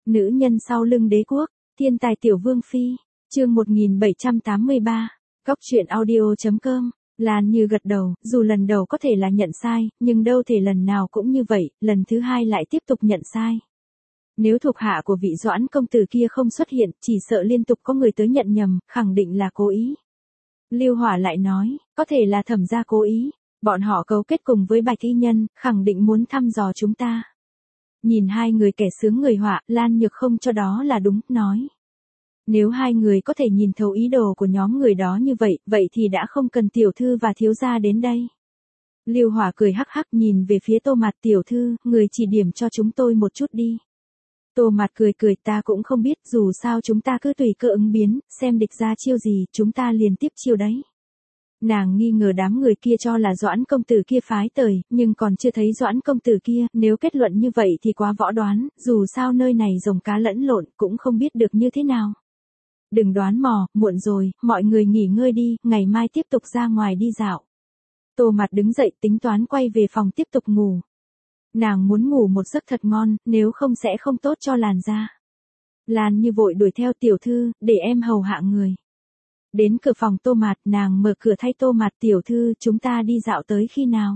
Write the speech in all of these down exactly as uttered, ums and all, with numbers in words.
Nữ nhân sau lưng đế quốc, thiên tài tiểu vương phi, chương một nghìn bảy trăm tám mươi ba, Cóc truyện audio chấm com. Lan Như gật đầu, dù lần đầu có thể là nhận sai, nhưng đâu thể lần nào cũng như vậy, lần thứ hai lại tiếp tục nhận sai. Nếu thuộc hạ của vị Doãn công tử kia không xuất hiện, chỉ sợ liên tục có người tới nhận nhầm, khẳng định là cố ý. Lưu Hỏa lại nói, có thể là Thẩm gia cố ý, bọn họ cấu kết cùng với Bạch Y Nhân, khẳng định muốn thăm dò chúng ta. Nhìn hai người kẻ sướng người họa, Lan Nhược không cho đó là đúng, nói. Nếu hai người có thể nhìn thấu ý đồ của nhóm người đó như vậy, vậy thì đã không cần tiểu thư và thiếu gia đến đây. Lưu Hỏa cười hắc hắc nhìn về phía Tô Mạt, tiểu thư, người chỉ điểm cho chúng tôi một chút đi. Tô Mạt cười cười, ta cũng không biết, dù sao chúng ta cứ tùy cơ ứng biến, xem địch ra chiêu gì, chúng ta liền tiếp chiêu đấy. Nàng nghi ngờ đám người kia cho là Doãn công tử kia phái tời, nhưng còn chưa thấy Doãn công tử kia, nếu kết luận như vậy thì quá võ đoán, dù sao nơi này rồng cá lẫn lộn, cũng không biết được như thế nào. Đừng đoán mò, muộn rồi, mọi người nghỉ ngơi đi, ngày mai tiếp tục ra ngoài đi dạo. Tô Mạt đứng dậy tính toán quay về phòng tiếp tục ngủ. Nàng muốn ngủ một giấc thật ngon, nếu không sẽ không tốt cho làn da. Lan Như vội đuổi theo, tiểu thư, để em hầu hạ người. Đến cửa phòng Tô Mạt, nàng mở cửa thay Tô Mạt, tiểu thư, chúng ta đi dạo tới khi nào?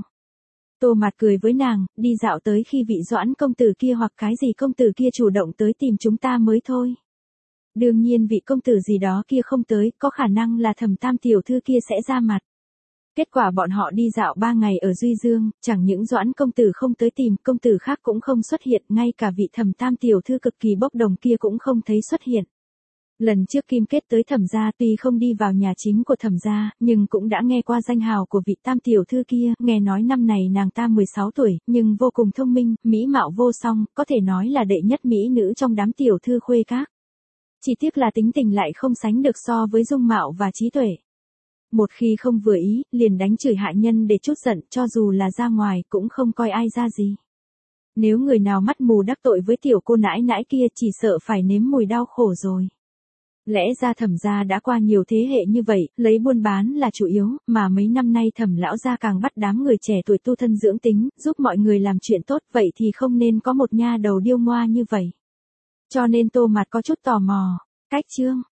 Tô Mạt cười với nàng, đi dạo tới khi vị Doãn công tử kia hoặc cái gì công tử kia chủ động tới tìm chúng ta mới thôi. Đương nhiên vị công tử gì đó kia không tới, có khả năng là Thẩm Tam tiểu thư kia sẽ ra mặt. Kết quả bọn họ đi dạo ba ngày ở Duy Dương, chẳng những Doãn công tử không tới tìm, công tử khác cũng không xuất hiện, ngay cả vị Thẩm Tam tiểu thư cực kỳ bốc đồng kia cũng không thấy xuất hiện. Lần trước Kim Kết tới Thẩm gia tuy không đi vào nhà chính của Thẩm gia, nhưng cũng đã nghe qua danh hào của vị Tam tiểu thư kia, nghe nói năm này nàng ta mười sáu tuổi, nhưng vô cùng thông minh, mỹ mạo vô song, có thể nói là đệ nhất mỹ nữ trong đám tiểu thư khuê các. Chỉ tiếc là tính tình lại không sánh được so với dung mạo và trí tuệ. Một khi không vừa ý, liền đánh chửi hạ nhân để chút giận, cho dù là ra ngoài cũng không coi ai ra gì. Nếu người nào mắt mù đắc tội với tiểu cô nãi nãi kia chỉ sợ phải nếm mùi đau khổ rồi. Lẽ ra Thẩm gia đã qua nhiều thế hệ như vậy, lấy buôn bán là chủ yếu, mà mấy năm nay Thẩm lão gia càng bắt đám người trẻ tuổi tu thân dưỡng tính, giúp mọi người làm chuyện tốt, vậy thì không nên có một nha đầu điêu ngoa như vậy. Cho nên Tô Mạt có chút tò mò. Cách chương